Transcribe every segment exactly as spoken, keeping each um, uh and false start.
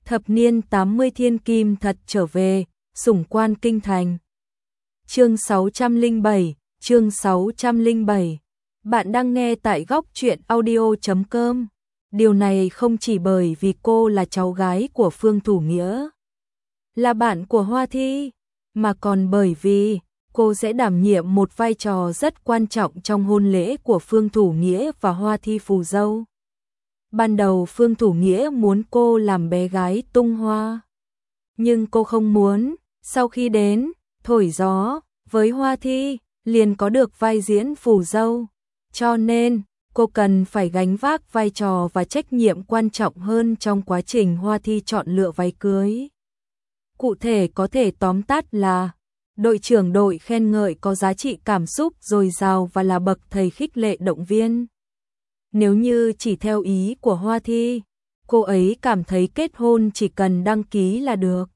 Thập niên tám mươi thiên kim thật trở về, sủng quan kinh thành. Chương sáu trăm lẻ bảy, chương sáu trăm lẻ bảy. Bạn đang nghe tại góc truyện audio chấm com. Điều này không chỉ bởi vì cô là cháu gái của Phương Thủ Nghĩa, là bạn của Hoa Thi, mà còn bởi vì cô sẽ đảm nhiệm một vai trò rất quan trọng trong hôn lễ của Phương Thủ Nghĩa và Hoa Thi phù dâu. Ban đầu Phương Thủ Nghĩa muốn cô làm bé gái tung hoa, nhưng cô không muốn. Sau khi đến thổi gió với Hoa Thi, liền có được vai diễn phù dâu, cho nên cô cần phải gánh vác vai trò và trách nhiệm quan trọng hơn trong quá trình Hoa Thi chọn lựa váy cưới. Cụ thể có thể tóm tắt là đội trưởng đội khen ngợi có giá trị cảm xúc dồi dào và là bậc thầy khích lệ động viên. Nếu như chỉ theo ý của Hoa Thi, cô ấy cảm thấy kết hôn chỉ cần đăng ký là được,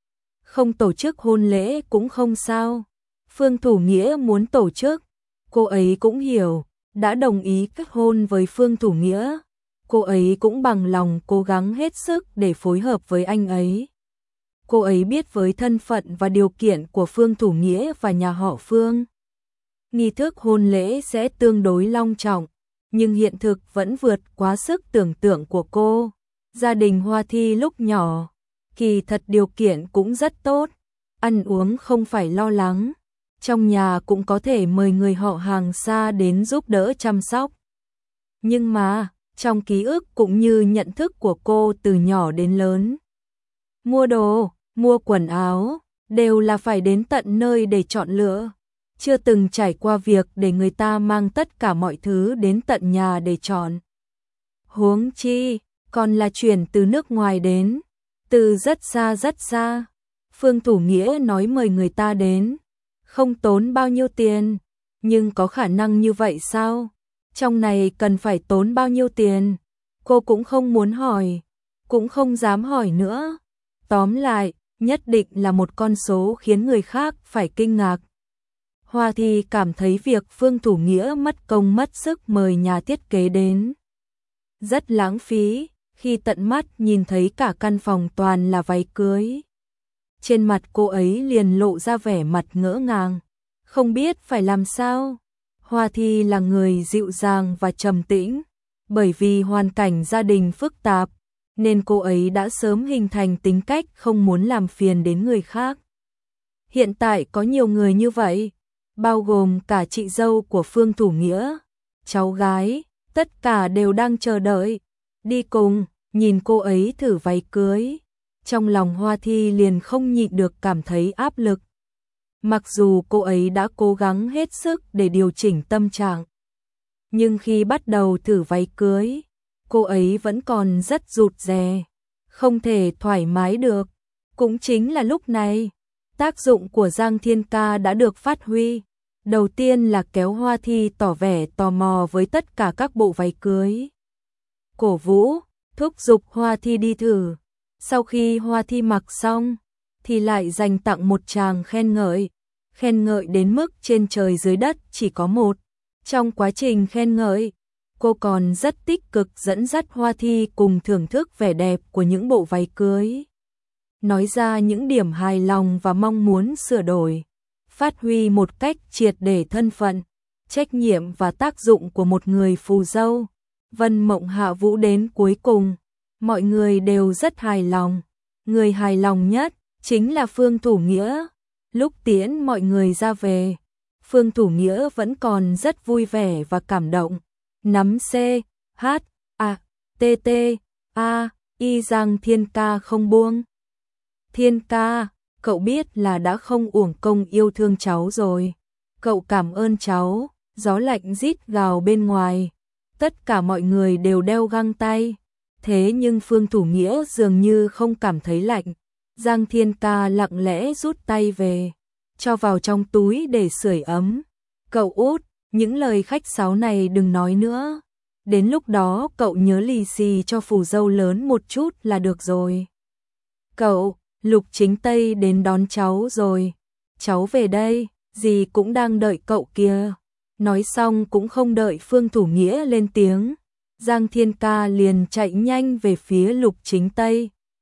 không tổ chức hôn lễ cũng không sao. Phương Thủ Nghĩa muốn tổ chức, cô ấy cũng hiểu, đã đồng ý kết hôn với Phương Thủ Nghĩa, cô ấy cũng bằng lòng cố gắng hết sức để phối hợp với anh ấy. Cô ấy biết với thân phận và điều kiện của Phương Thủ Nghĩa và nhà họ Phương, nghi thức hôn lễ sẽ tương đối long trọng, nhưng hiện thực vẫn vượt quá sức tưởng tượng của cô. Gia đình Hoa Thi lúc nhỏ, kỳ thật điều kiện cũng rất tốt, ăn uống không phải lo lắng, trong nhà cũng có thể mời người họ hàng xa đến giúp đỡ chăm sóc. Nhưng mà, trong ký ức cũng như nhận thức của cô từ nhỏ đến lớn, mua đồ, mua quần áo, đều là phải đến tận nơi để chọn lựa, chưa từng trải qua việc để người ta mang tất cả mọi thứ đến tận nhà để chọn. Huống chi, còn là chuyển từ nước ngoài đến, từ rất xa rất xa. Phương Thủ Nghĩa nói mời người ta đến, không tốn bao nhiêu tiền, nhưng có khả năng như vậy sao? Trong này cần phải tốn bao nhiêu tiền? Cô cũng không muốn hỏi, cũng không dám hỏi nữa. Tóm lại, nhất định là một con số khiến người khác phải kinh ngạc. Hoa Thi cảm thấy việc Phương Thủ Nghĩa mất công mất sức mời nhà thiết kế đến rất lãng phí, khi tận mắt nhìn thấy cả căn phòng toàn là váy cưới. Trên mặt cô ấy liền lộ ra vẻ mặt ngỡ ngàng, không biết phải làm sao. Hoa Thi là người dịu dàng và trầm tĩnh, bởi vì hoàn cảnh gia đình phức tạp, nên cô ấy đã sớm hình thành tính cách không muốn làm phiền đến người khác. Hiện tại có nhiều người như vậy, bao gồm cả chị dâu của Phương Thủ Nghĩa, cháu gái, tất cả đều đang chờ đợi đi cùng, nhìn cô ấy thử váy cưới. Trong lòng Hoa Thi liền không nhịn được cảm thấy áp lực. Mặc dù cô ấy đã cố gắng hết sức để điều chỉnh tâm trạng, nhưng khi bắt đầu thử váy cưới, cô ấy vẫn còn rất rụt rè, không thể thoải mái được. Cũng chính là lúc này, tác dụng của Giang Thiên Ca đã được phát huy. Đầu tiên là kéo Hoa Thi tỏ vẻ tò mò với tất cả các bộ váy cưới, cổ vũ, thúc giục Hoa Thi đi thử. Sau khi Hoa Thi mặc xong, thì lại dành tặng một tràng khen ngợi, khen ngợi đến mức trên trời dưới đất chỉ có một. Trong quá trình khen ngợi, cô còn rất tích cực dẫn dắt Hoa Thi cùng thưởng thức vẻ đẹp của những bộ váy cưới, nói ra những điểm hài lòng và mong muốn sửa đổi, phát huy một cách triệt để thân phận, trách nhiệm và tác dụng của một người phù dâu. Vân Mộng Hạ Vũ đến cuối cùng, mọi người đều rất hài lòng. Người hài lòng nhất chính là Phương Thủ Nghĩa. Lúc tiễn mọi người ra về, Phương Thủ Nghĩa vẫn còn rất vui vẻ và cảm động. Nắm C, H, A, T, T, A, Y Giang Thiên Ca không buông. Thiên Ca, cậu biết là đã không uổng công yêu thương cháu rồi. Cậu cảm ơn cháu. Gió lạnh rít gào bên ngoài, tất cả mọi người đều đeo găng tay. Thế nhưng Phương Thủ Nghĩa dường như không cảm thấy lạnh. Giang Thiên Ca lặng lẽ rút tay về, cho vào trong túi để sưởi ấm. Cậu út, những lời khách sáo này đừng nói nữa. Đến lúc đó cậu nhớ lì xì cho phù dâu lớn một chút là được rồi. Cậu, Lục Chính Tây đến đón cháu rồi. Cháu về đây, dì cũng đang đợi cậu kìa. Nói xong cũng không đợi Phương Thủ Nghĩa lên tiếng, Giang Thiên Ca liền chạy nhanh về phía Lục Chính Tây.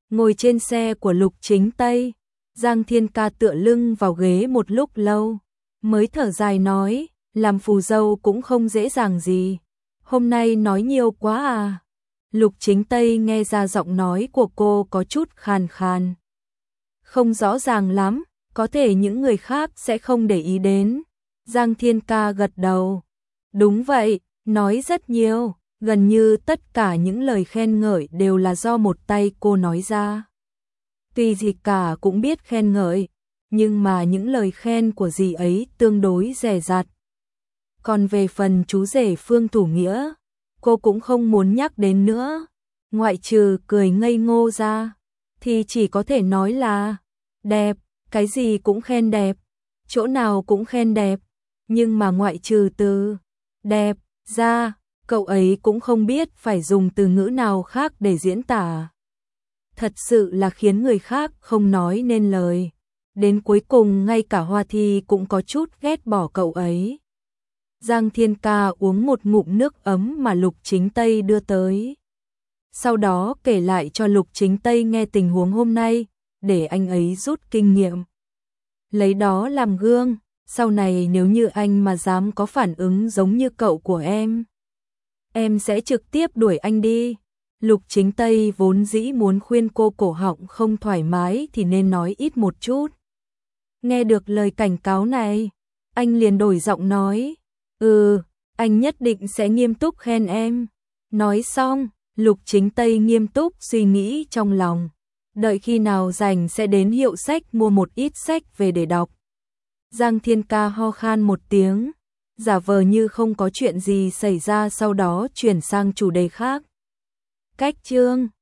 Ngồi trên xe của Lục Chính Tây, Giang Thiên Ca tựa lưng vào ghế một lúc lâu, mới thở dài nói, làm phù dâu cũng không dễ dàng gì. Hôm nay nói nhiều quá à. Lục Chính Tây nghe ra giọng nói của cô có chút khàn khàn. Không rõ ràng lắm, có thể những người khác sẽ không để ý đến. Giang Thiên Ca gật đầu. Đúng vậy, nói rất nhiều, gần như tất cả những lời khen ngợi đều là do một tay cô nói ra. Tuy gì cả cũng biết khen ngợi, nhưng mà những lời khen của dì ấy tương đối dè dặt. Còn về phần chú rể Phương Thủ Nghĩa, cô cũng không muốn nhắc đến nữa. Ngoại trừ cười ngây ngô ra, thì chỉ có thể nói là đẹp, cái gì cũng khen đẹp, chỗ nào cũng khen đẹp. Nhưng mà ngoại trừ từ đẹp ra, cậu ấy cũng không biết phải dùng từ ngữ nào khác để diễn tả. Thật sự là khiến người khác không nói nên lời. Đến cuối cùng ngay cả Hoa Thi cũng có chút ghét bỏ cậu ấy. Giang Thiên Ca uống một ngụm nước ấm mà Lục Chính Tây đưa tới. Sau đó kể lại cho Lục Chính Tây nghe tình huống hôm nay, để anh ấy rút kinh nghiệm. Lấy đó làm gương, sau này nếu như anh mà dám có phản ứng giống như cậu của em, em sẽ trực tiếp đuổi anh đi. Lục Chính Tây vốn dĩ muốn khuyên cô cổ họng không thoải mái thì nên nói ít một chút. Nghe được lời cảnh cáo này, anh liền đổi giọng nói, ừ, anh nhất định sẽ nghiêm túc khen em. Nói xong, Lục Chính Tây nghiêm túc suy nghĩ trong lòng, đợi khi nào rảnh sẽ đến hiệu sách mua một ít sách về để đọc. Giang Thiên Ca ho khan một tiếng, giả vờ như không có chuyện gì xảy ra, sau đó chuyển sang chủ đề khác. Cách chương